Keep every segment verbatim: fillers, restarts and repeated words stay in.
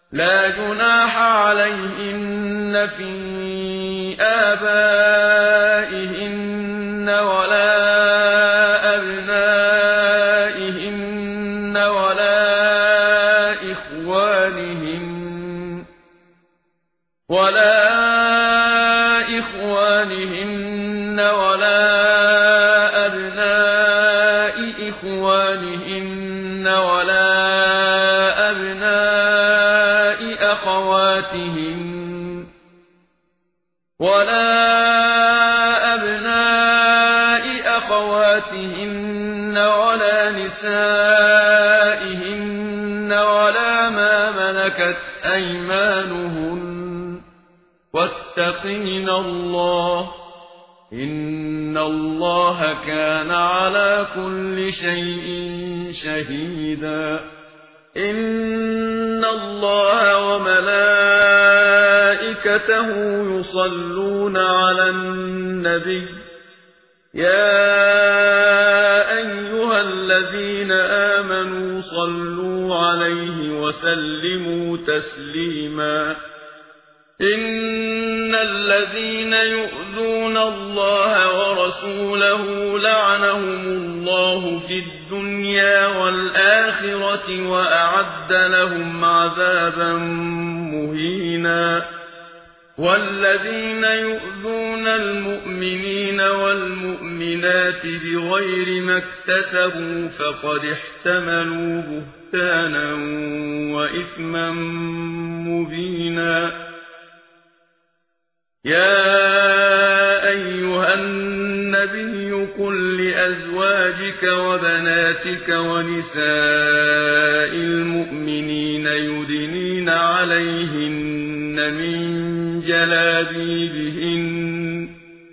لا جناح عليهن في آبائهن ولا أبنائهن ولا إخوانهن ولا إخوانهن ولا أبناء إخوانهن ولا أبناء أخواتهن ولا أبناء أخواتهن ولا نسائهن ولا ما ملكت أيمانهن واتقين الله إن الله كان على كل شيء شهيدا إن الله وملائكته يصلون على النبي يا أيها الذين آمنوا صلوا عليه وسلموا تسليما إن الذين يؤذون الله ورسوله لعنهم الله في الدنيا والآخرة وأعد لهم عذابا مهينا والذين يؤذون المؤمنين والمؤمنات بغير ما اكتسبوا فقد احتملوا بهتانا وإثما مبينا يا أيها النبي قل لأزواجك وبناتك ونساء المؤمنين يدنين عليهن من جلابيبهن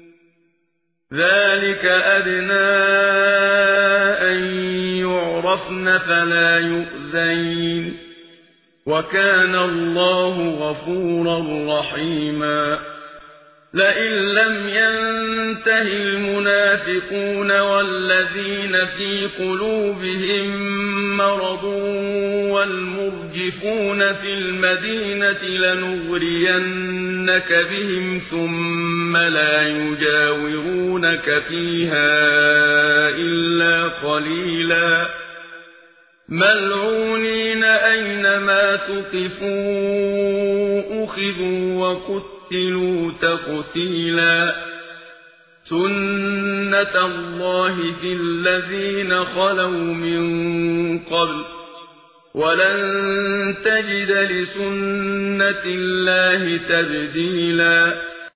ذلك أدنى أن يعرفن فلا يؤذين وكان الله غفورا رحيما لئن لم ينته المنافقون والذين في قلوبهم مرض والمرجفون في المدينة لنغرينك بهم ثم لا يجاورونك فيها إلا قليلا ملعونين أينما ثقفوا أخذوا وقتلوا قتلوا تقتيلا سنة الله في الذين خلوا من قبل ولن تجد لسنة الله تبديلا